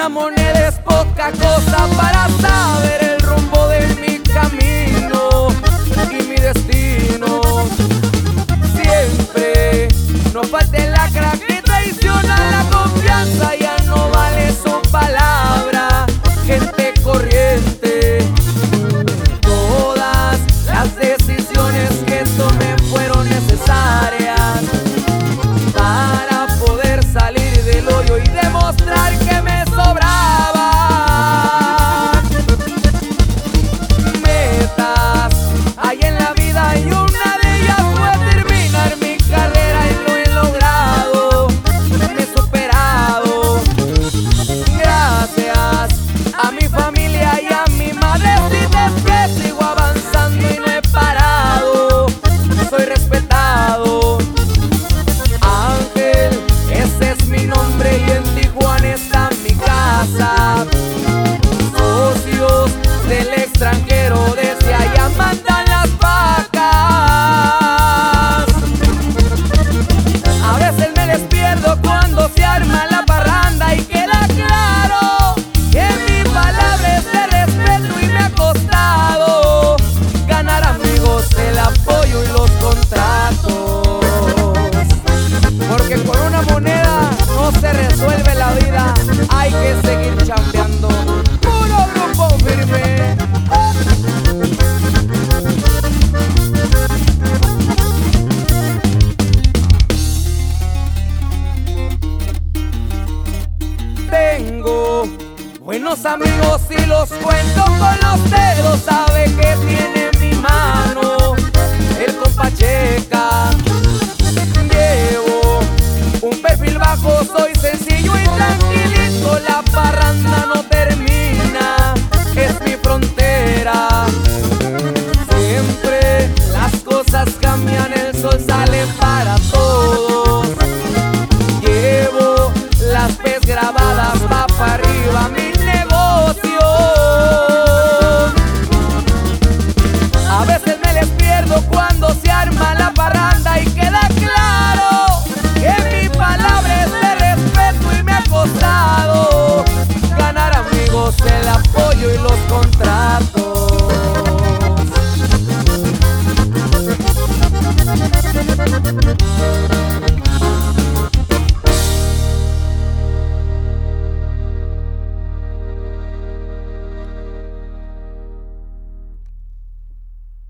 una moneda es poca cosa para saber el rumbo de mi camino y mi destino. Siempre no falte la crack que traiciona la confianza, ya no vale su palabra, gente corriente. Todas las decisiones que tomé fueron necesarias para poder salir del hoyo y demostrar que me sobraba. Metas hay en la vida y una de ellas fue terminar mi carrera y lo he logrado, me he superado. Gracias a mi familia y a mi madrecita es que sigo avanzando y no he parado, soy respetado. Ángel, ese es mi nombre y en Tijuana está mi casa. Socios del extranjero desde allá mandan las vacas. A veces me les pierdo cuando se arma la parranda y queda claro que mi palabra es de respeto y me ha costado ganar amigos, el apoyo y los contratos. Porque con una moneda no se resuelve la vida, hay que seguir chambeando. Puro grupo firme. Tengo buenos amigos y los cuento con los dedos, sabe que tiene mi mano el compa Checa. Llevo un perfil bajo, soy sencillo y tranquilito, la parranda no termina, es mi frontera. Siempre las cosas cambian, el sol sale para todos. Llevo las P's grabadas, va para arriba mi negocio. A veces me les pierdo cuando se arma la parranda y queda claro que mi palabra es de respeto y me ha costado ganar amigos, el apoyo y los contratos.